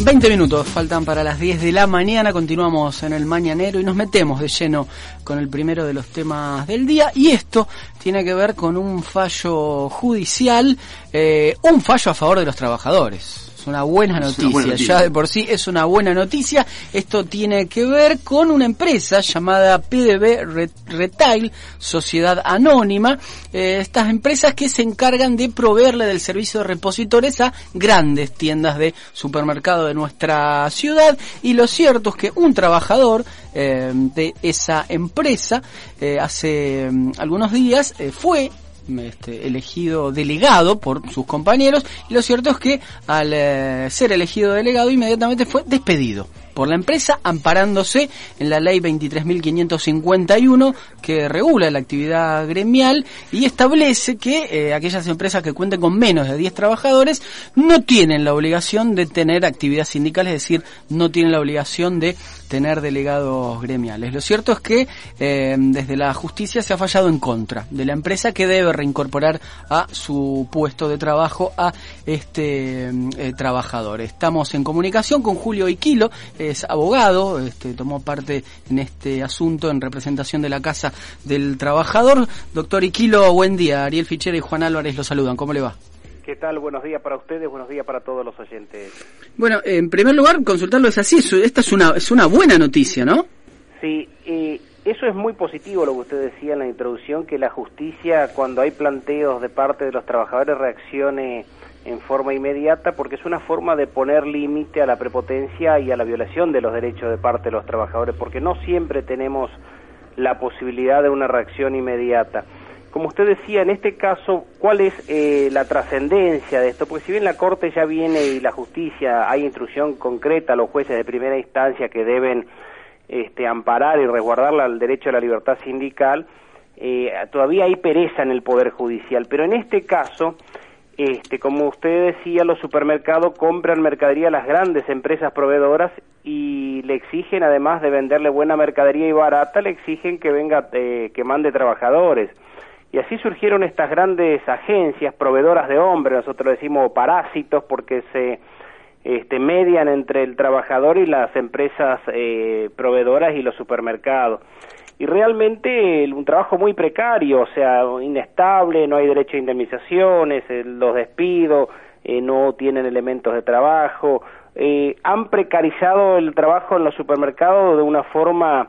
20 minutos faltan para las 10 de la mañana, continuamos en el Mañanero y nos metemos de lleno con el primero de los temas del día, y esto tiene que ver con un fallo judicial, un fallo a favor de los trabajadores. Es una buena noticia, ya de por sí es una buena noticia. Esto tiene que ver con una empresa llamada PDB Retail, Sociedad Anónima. Estas empresas que se encargan de proveerle del servicio de repositores a grandes tiendas de supermercado de nuestra ciudad. Y lo cierto es que un trabajador de esa empresa hace algunos días fue elegido delegado por sus compañeros, y lo cierto es que al ser elegido delegado inmediatamente fue despedido por la empresa, amparándose en la ley 23.551 que regula la actividad gremial y establece que aquellas empresas que cuenten con menos de 10 trabajadores no tienen la obligación de tener actividad sindical, es decir, no tienen la obligación de tener delegados gremiales. Lo cierto es que desde la justicia se ha fallado en contra de la empresa, que debe reincorporar a su puesto de trabajo a este trabajador. Estamos en comunicación con Julio Iquilo, es abogado, tomó parte en este asunto en representación de la Casa del Trabajador. Doctor Iquilo, buen día. Ariel Fichera y Juan Álvarez lo saludan. ¿Cómo le va? ¿Qué tal? Buenos días para ustedes, buenos días para todos los oyentes. Bueno, en primer lugar, consultarlo es así, esta es una buena noticia, ¿no? Sí, eso es muy positivo lo que usted decía en la introducción, que la justicia, cuando hay planteos de parte de los trabajadores, reaccione en forma inmediata, porque es una forma de poner límite a la prepotencia y a la violación de los derechos de parte de los trabajadores, porque no siempre tenemos la posibilidad de una reacción inmediata. Como usted decía, en este caso, ¿cuál es la trascendencia de esto? Porque si bien la Corte ya viene y la justicia, hay instrucción concreta a los jueces de primera instancia que deben amparar y resguardar el derecho a la libertad sindical, todavía hay pereza en el Poder Judicial. Pero en este caso, como usted decía, los supermercados compran mercadería a las grandes empresas proveedoras y le exigen, además de venderle buena mercadería y barata, le exigen que venga, que mande trabajadores. Y así surgieron estas grandes agencias proveedoras de hombres, nosotros decimos parásitos, porque se median entre el trabajador y las empresas proveedoras y los supermercados. Y realmente un trabajo muy precario, o sea, inestable, no hay derecho a indemnizaciones, los despidos, no tienen elementos de trabajo, han precarizado el trabajo en los supermercados de una forma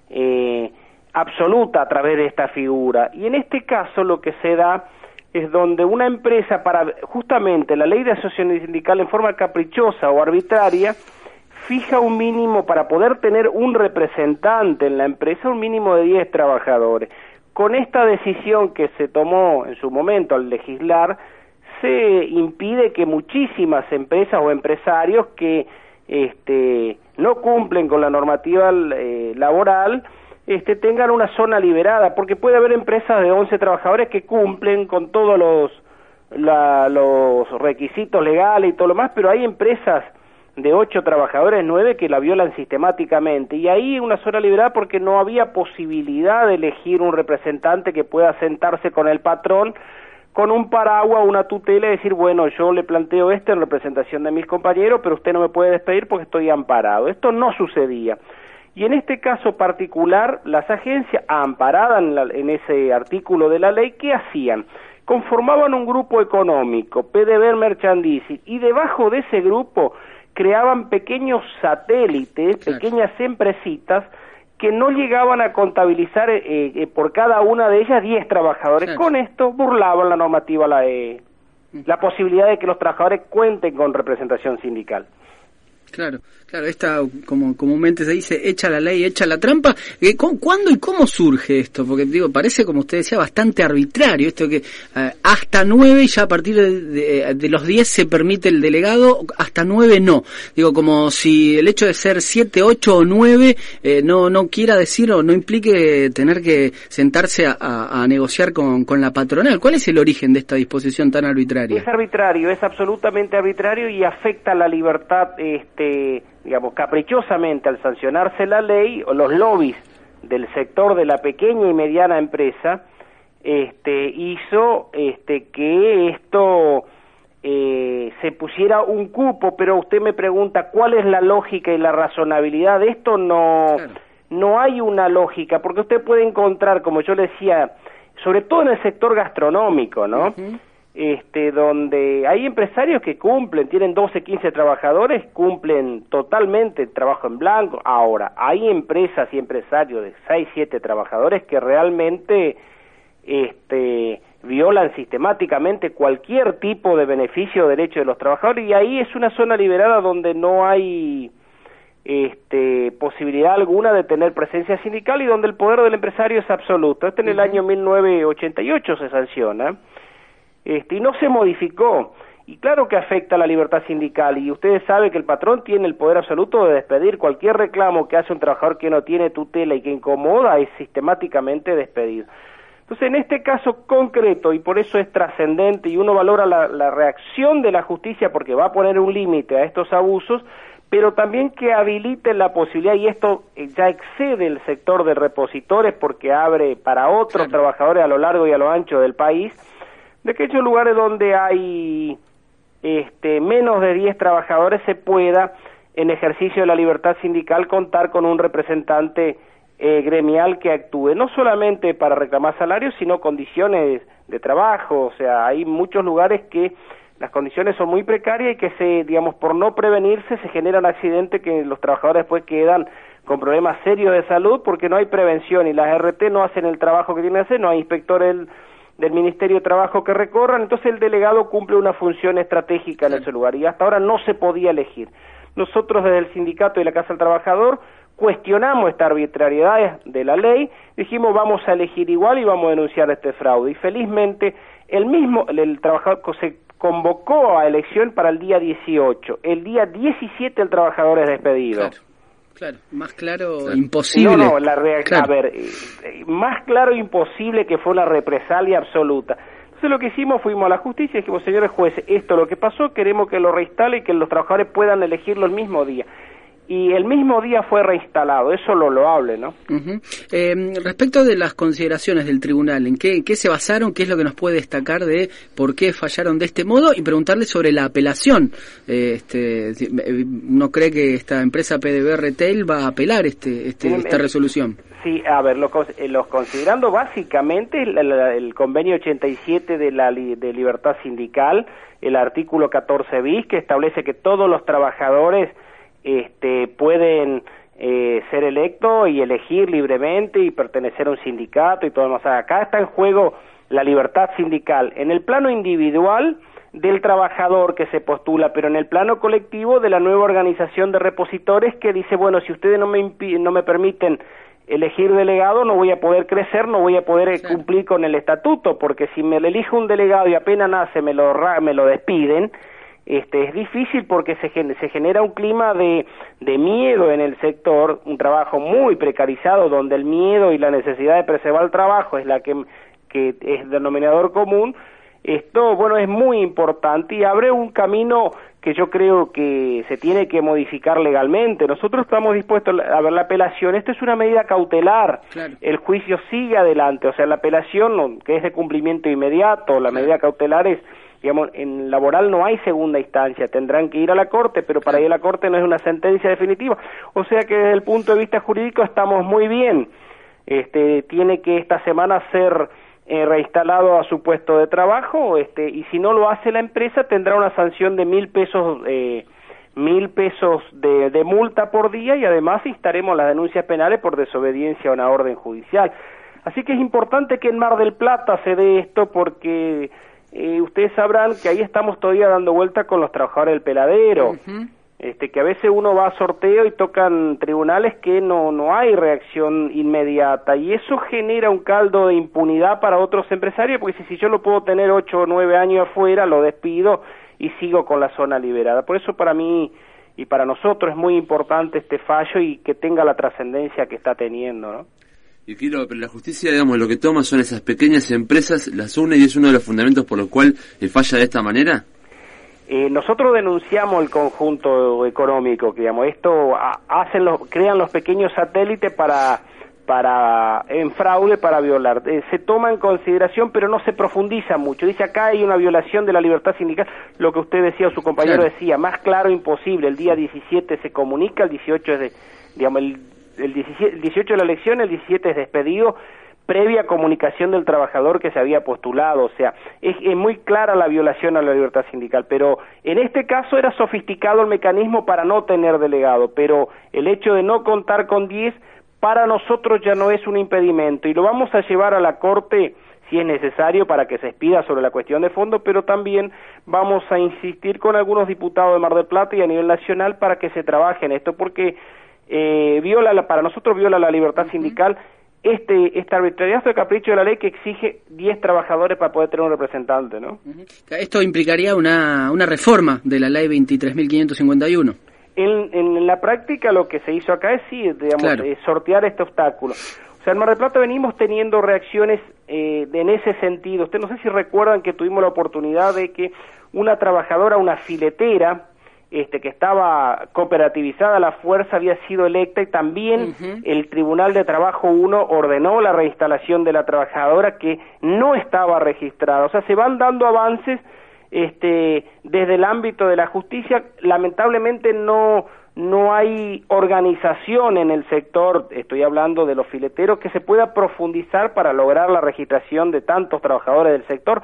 absoluta a través de esta figura. Y en este caso lo que se da es donde una empresa, para justamente la ley de asociación sindical en forma caprichosa o arbitraria, fija un mínimo para poder tener un representante en la empresa, un mínimo de 10 trabajadores. Con esta decisión que se tomó en su momento al legislar, se impide que muchísimas empresas o empresarios que no cumplen con la normativa laboral tengan una zona liberada, porque puede haber empresas de 11 trabajadores que cumplen con todos los requisitos legales y todo lo más, pero hay empresas de 8 trabajadores, 9 que la violan sistemáticamente, y ahí una zona liberada porque no había posibilidad de elegir un representante que pueda sentarse con el patrón con un paraguas, una tutela, y decir, bueno, yo le planteo en representación de mis compañeros, pero usted no me puede despedir porque estoy amparado. Esto no sucedía. Y en este caso particular, las agencias, amparadas en ese artículo de la ley, ¿qué hacían? Conformaban un grupo económico, PDB Merchandising, y debajo de ese grupo creaban pequeños satélites, pequeñas empresitas, que no llegaban a contabilizar por cada una de ellas 10 trabajadores. Con esto burlaban la normativa, la posibilidad de que los trabajadores cuenten con representación sindical. Claro, esta, como comúnmente se dice, echa la ley, echa la trampa. ¿Cuándo y cómo surge esto? Porque digo, parece, como usted decía, bastante arbitrario esto que hasta 9 y ya a partir de los 10 se permite el delegado, hasta 9 no. Digo, como si el hecho de ser 7, 8 o 9 no quiera decir o no implique tener que sentarse a negociar con la patronal. ¿Cuál es el origen de esta disposición tan arbitraria? Es arbitrario, es absolutamente arbitrario y afecta la libertad, digamos, caprichosamente al sancionarse la ley, o los lobbies del sector de la pequeña y mediana empresa hizo que esto se pusiera un cupo, pero usted me pregunta cuál es la lógica y la razonabilidad de esto. No hay una lógica, porque usted puede encontrar, como yo le decía, sobre todo en el sector gastronómico, ¿no? Donde hay empresarios que cumplen, tienen 12, 15 trabajadores, cumplen totalmente el trabajo en blanco. Ahora, hay empresas y empresarios de 6, 7 trabajadores que realmente violan sistemáticamente cualquier tipo de beneficio o derecho de los trabajadores, y ahí es una zona liberada donde no hay posibilidad alguna de tener presencia sindical y donde el poder del empresario es absoluto. En el año 1988 se sanciona, y no se modificó, y claro que afecta a la libertad sindical, y ustedes saben que el patrón tiene el poder absoluto de despedir. Cualquier reclamo que hace un trabajador que no tiene tutela y que incomoda es sistemáticamente despedido. Entonces, en este caso concreto, y por eso es trascendente, y uno valora la reacción de la justicia porque va a poner un límite a estos abusos, pero también que habilite la posibilidad, y esto ya excede el sector de repositores porque abre para otros trabajadores a lo largo y a lo ancho del país, de aquellos lugares donde hay menos de 10 trabajadores se pueda, en ejercicio de la libertad sindical, contar con un representante gremial que actúe, no solamente para reclamar salarios, sino condiciones de trabajo. O sea, hay muchos lugares que las condiciones son muy precarias y que por no prevenirse se generan accidentes que los trabajadores después quedan con problemas serios de salud porque no hay prevención y las RT no hacen el trabajo que tienen que hacer, no hay inspectores del Ministerio de Trabajo que recorran, entonces el delegado cumple una función estratégica en ese lugar, y hasta ahora no se podía elegir. Nosotros desde el sindicato y la Casa del Trabajador cuestionamos esta arbitrariedad de la ley, dijimos vamos a elegir igual y vamos a denunciar este fraude, y felizmente el trabajador se convocó a elección para el día 18, el día 17 el trabajador es despedido. Claro, más claro imposible. A ver, más claro imposible, que fue una represalia absoluta. Entonces lo que hicimos, fuimos a la justicia y dijimos, señores jueces, esto es lo que pasó, queremos que lo reinstale y que los trabajadores puedan elegirlo el mismo día. Y el mismo día fue reinstalado, eso es lo loable, ¿no? Respecto de las consideraciones del tribunal, ¿en qué se basaron? ¿Qué es lo que nos puede destacar de por qué fallaron de este modo? Y preguntarle sobre la apelación. ¿No cree que esta empresa PDB Retail va a apelar esta resolución? Sí, a ver, los considerando básicamente el convenio 87 de libertad sindical, el artículo 14 bis, que establece que todos los trabajadores pueden ser electos y elegir libremente y pertenecer a un sindicato y todo lo demás. Acá está en juego la libertad sindical en el plano individual del trabajador que se postula, pero en el plano colectivo de la nueva organización de repositores que dice, bueno, si ustedes no me permiten elegir delegado, no voy a poder crecer, no voy a poder cumplir con el estatuto, porque si me elijo un delegado y apenas nace me lo despiden. Es difícil porque se genera un clima de miedo en el sector, un trabajo muy precarizado donde el miedo y la necesidad de preservar el trabajo es la que es denominador común. Esto, bueno, es muy importante y abre un camino que yo creo que se tiene que modificar legalmente. Nosotros estamos dispuestos a ver la apelación. Esto es una medida cautelar. Claro. El juicio sigue adelante, o sea, la apelación, que es de cumplimiento inmediato, la medida cautelar es, digamos, en laboral no hay segunda instancia, tendrán que ir a la Corte, pero para ir a la Corte no es una sentencia definitiva. O sea que desde el punto de vista jurídico estamos muy bien. Tiene que esta semana ser reinstalado a su puesto de trabajo, y si no lo hace la empresa tendrá una sanción de 1.000 pesos, 1.000 pesos de multa por día, y además instaremos las denuncias penales por desobediencia a una orden judicial. Así que es importante que en Mar del Plata se dé esto porque ustedes sabrán que ahí estamos todavía dando vuelta con los trabajadores del peladero. Que a veces uno va a sorteo y tocan tribunales que no hay reacción inmediata, y eso genera un caldo de impunidad para otros empresarios, porque si yo lo puedo tener 8 o 9 años afuera, lo despido y sigo con la zona liberada. Por eso para mí y para nosotros es muy importante este fallo y que tenga la trascendencia que está teniendo, ¿no? Y pero la justicia, digamos, lo que toma son esas pequeñas empresas, las une, y es uno de los fundamentos por los cuales falla de esta manera. Nosotros denunciamos el conjunto económico, que digamos, esto crean los pequeños satélites para en fraude para violar. Se toma en consideración, pero no se profundiza mucho. Dice acá hay una violación de la libertad sindical, lo que usted decía o su compañero decía, más claro imposible. El día 17 se comunica, el 18 es el 18 de la elección, el 17 es despedido, previa comunicación del trabajador que se había postulado. O sea, es muy clara la violación a la libertad sindical, pero en este caso era sofisticado el mecanismo para no tener delegado, pero el hecho de no contar con 10 para nosotros ya no es un impedimento, y lo vamos a llevar a la Corte si es necesario para que se expida sobre la cuestión de fondo, pero también vamos a insistir con algunos diputados de Mar del Plata y a nivel nacional para que se trabaje en esto, porque para nosotros viola la libertad sindical esta arbitrariedad de capricho de la ley que exige 10 trabajadores para poder tener un representante, ¿no? Esto implicaría una reforma de la ley 23.551. En la práctica lo que se hizo acá es sortear este obstáculo. O sea, en Mar del Plata venimos teniendo reacciones en ese sentido. Usted no sé si recuerdan que tuvimos la oportunidad de que una trabajadora, una filetera, que estaba cooperativizada a la fuerza, había sido electa, y también el Tribunal de Trabajo 1 ordenó la reinstalación de la trabajadora que no estaba registrada. O sea, se van dando avances desde el ámbito de la justicia. Lamentablemente no hay organización en el sector, estoy hablando de los fileteros, que se pueda profundizar para lograr la registración de tantos trabajadores del sector,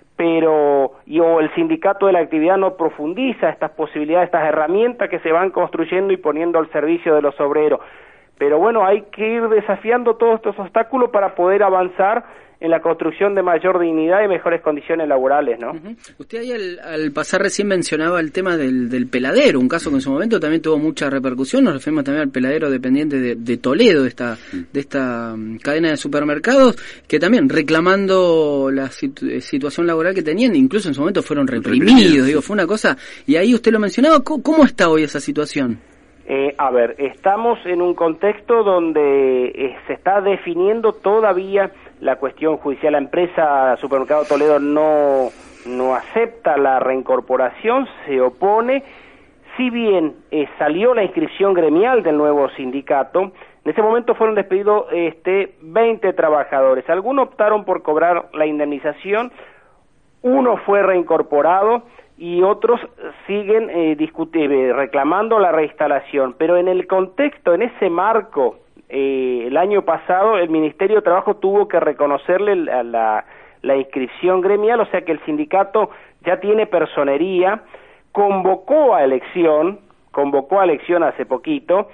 o el sindicato de la actividad no profundiza estas posibilidades, estas herramientas que se van construyendo y poniendo al servicio de los obreros. Pero bueno, hay que ir desafiando todos estos obstáculos para poder avanzar en la construcción de mayor dignidad y mejores condiciones laborales, ¿no? Usted ahí al pasar recién mencionaba el tema del peladero, un caso que en su momento también tuvo mucha repercusión. Nos referimos también al peladero dependiente de Toledo, de esta cadena de supermercados, que también reclamando la situación laboral que tenían, incluso en su momento fueron reprimidos, fue una cosa. Y ahí usted lo mencionaba, ¿cómo está hoy esa situación? Estamos en un contexto donde se está definiendo todavía la cuestión judicial. La empresa Supermercado Toledo no acepta la reincorporación, se opone. Si bien salió la inscripción gremial del nuevo sindicato, en ese momento fueron despedidos 20 trabajadores. Algunos optaron por cobrar la indemnización, uno fue reincorporado y otros siguen reclamando la reinstalación. Pero en el contexto, en ese marco, el año pasado el Ministerio de Trabajo tuvo que reconocerle la inscripción gremial, o sea que el sindicato ya tiene personería, convocó a elección hace poquito,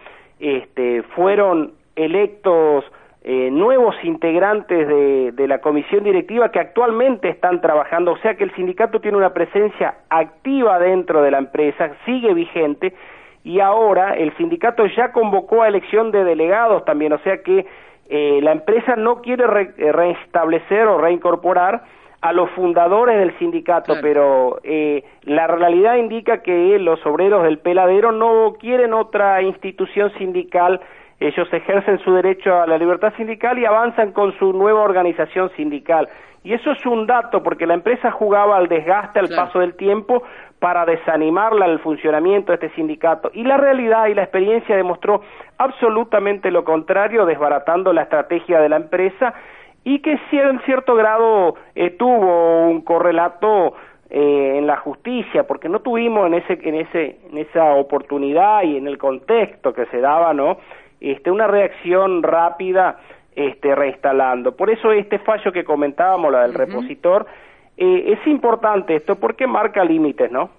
fueron electos nuevos integrantes de la comisión directiva que actualmente están trabajando, o sea que el sindicato tiene una presencia activa dentro de la empresa, sigue vigente, y ahora el sindicato ya convocó a elección de delegados también, o sea que la empresa no quiere restablecer o reincorporar a los fundadores del sindicato, claro. Pero la realidad indica que los obreros del peladero no quieren otra institución sindical. Ellos ejercen su derecho a la libertad sindical y avanzan con su nueva organización sindical. Y eso es un dato, porque la empresa jugaba al desgaste, al paso del tiempo, para desanimarla al funcionamiento de este sindicato. Y la realidad y la experiencia demostró absolutamente lo contrario, desbaratando la estrategia de la empresa, y que en cierto grado tuvo un correlato en la justicia, porque no tuvimos en esa oportunidad y en el contexto que se daba, ¿no? Una reacción rápida reinstalando. Por eso este fallo que comentábamos, la del repositor, es importante esto porque marca límites, ¿no?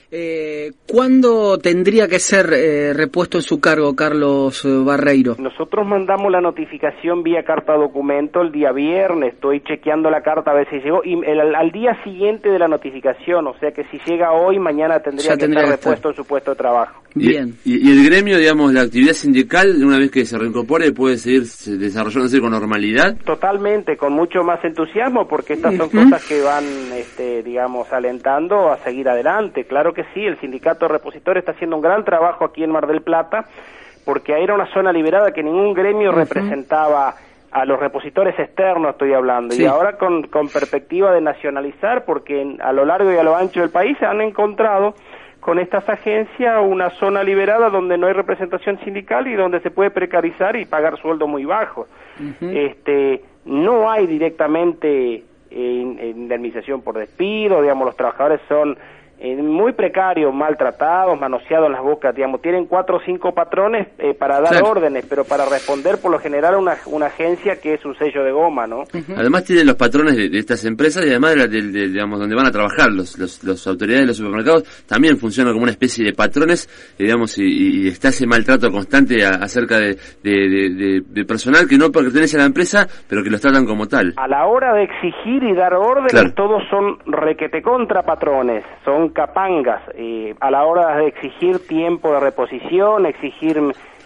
¿Cuándo tendría que ser repuesto en su cargo Carlos Barreiro? Nosotros mandamos la notificación vía carta documento el día viernes, estoy chequeando la carta a ver si llegó, y al día siguiente de la notificación, o sea que si llega hoy, mañana tendría que estar repuesto en su puesto de trabajo. Bien. Y el gremio, digamos, la actividad sindical, una vez que se reincorpore, puede seguir desarrollándose con normalidad? Totalmente, con mucho más entusiasmo, porque estas son cosas que van, digamos, alentando a seguir adelante. Claro que sí, el sindicato de repositores está haciendo un gran trabajo aquí en Mar del Plata, porque era una zona liberada que ningún gremio representaba a los repositores externos, estoy hablando, y ahora con perspectiva de nacionalizar, porque a lo largo y a lo ancho del país se han encontrado con estas agencias una zona liberada donde no hay representación sindical y donde se puede precarizar y pagar sueldos muy bajos. No hay directamente indemnización por despido, digamos, los trabajadores son muy precarios, maltratados, manoseados en las bocas, digamos, tienen 4 o 5 patrones para dar órdenes, pero para responder por lo general una agencia que es un sello de goma, ¿no? Además tienen los patrones de estas empresas y además digamos, donde van a trabajar los autoridades de los supermercados, también funcionan como una especie de patrones, digamos, y está ese maltrato constante acerca de personal que no pertenece a la empresa, pero que los tratan como tal. A la hora de exigir y dar órdenes, claro, todos son requete contra patrones, son capangas, a la hora de exigir tiempo de reposición, exigir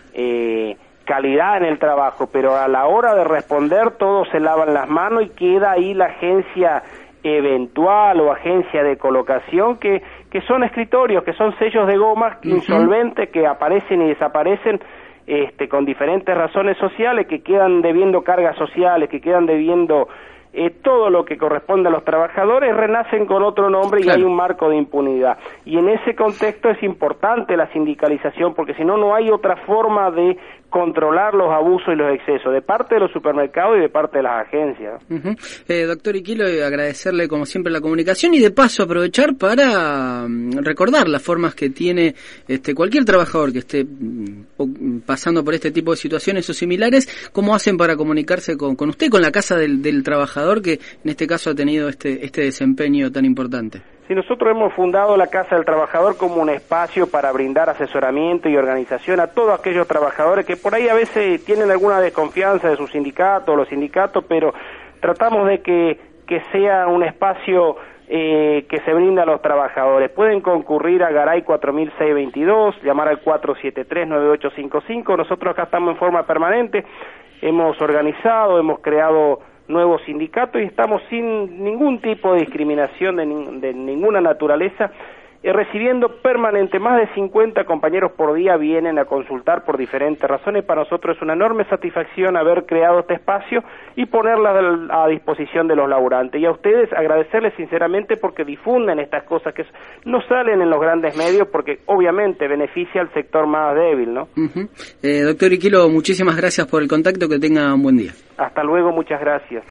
calidad en el trabajo, pero a la hora de responder todos se lavan las manos y queda ahí la agencia eventual o agencia de colocación que son escritorios, que son sellos de goma insolventes que aparecen y desaparecen con diferentes razones sociales, que quedan debiendo cargas sociales, que quedan debiendo todo lo que corresponde a los trabajadores, renacen con otro nombre y claro, hay un marco de impunidad. Y en ese contexto es importante la sindicalización, porque si no, no hay otra forma de controlar los abusos y los excesos de parte de los supermercados y de parte de las agencias. Doctor Iquilo, agradecerle como siempre la comunicación y de paso aprovechar para recordar las formas que tiene cualquier trabajador que esté pasando por este tipo de situaciones o similares, cómo hacen para comunicarse con usted, con la Casa del Trabajador, que en este caso ha tenido este desempeño tan importante. Sí, nosotros hemos fundado la Casa del Trabajador como un espacio para brindar asesoramiento y organización a todos aquellos trabajadores que por ahí a veces tienen alguna desconfianza de su sindicato o los sindicatos, pero tratamos de que sea un espacio que se brinda a los trabajadores. Pueden concurrir a Garay 4622, llamar al 473-9855. Nosotros acá estamos en forma permanente, hemos organizado, hemos creado nuevos sindicatos y estamos sin ningún tipo de discriminación de ninguna naturaleza, recibiendo permanente, más de 50 compañeros por día vienen a consultar por diferentes razones. Para nosotros es una enorme satisfacción haber creado este espacio y ponerla a disposición de los laburantes. Y a ustedes agradecerles sinceramente porque difunden estas cosas que no salen en los grandes medios, porque obviamente beneficia al sector más débil, ¿no? Doctor Iquilo, muchísimas gracias por el contacto, que tenga un buen día. Hasta luego, muchas gracias.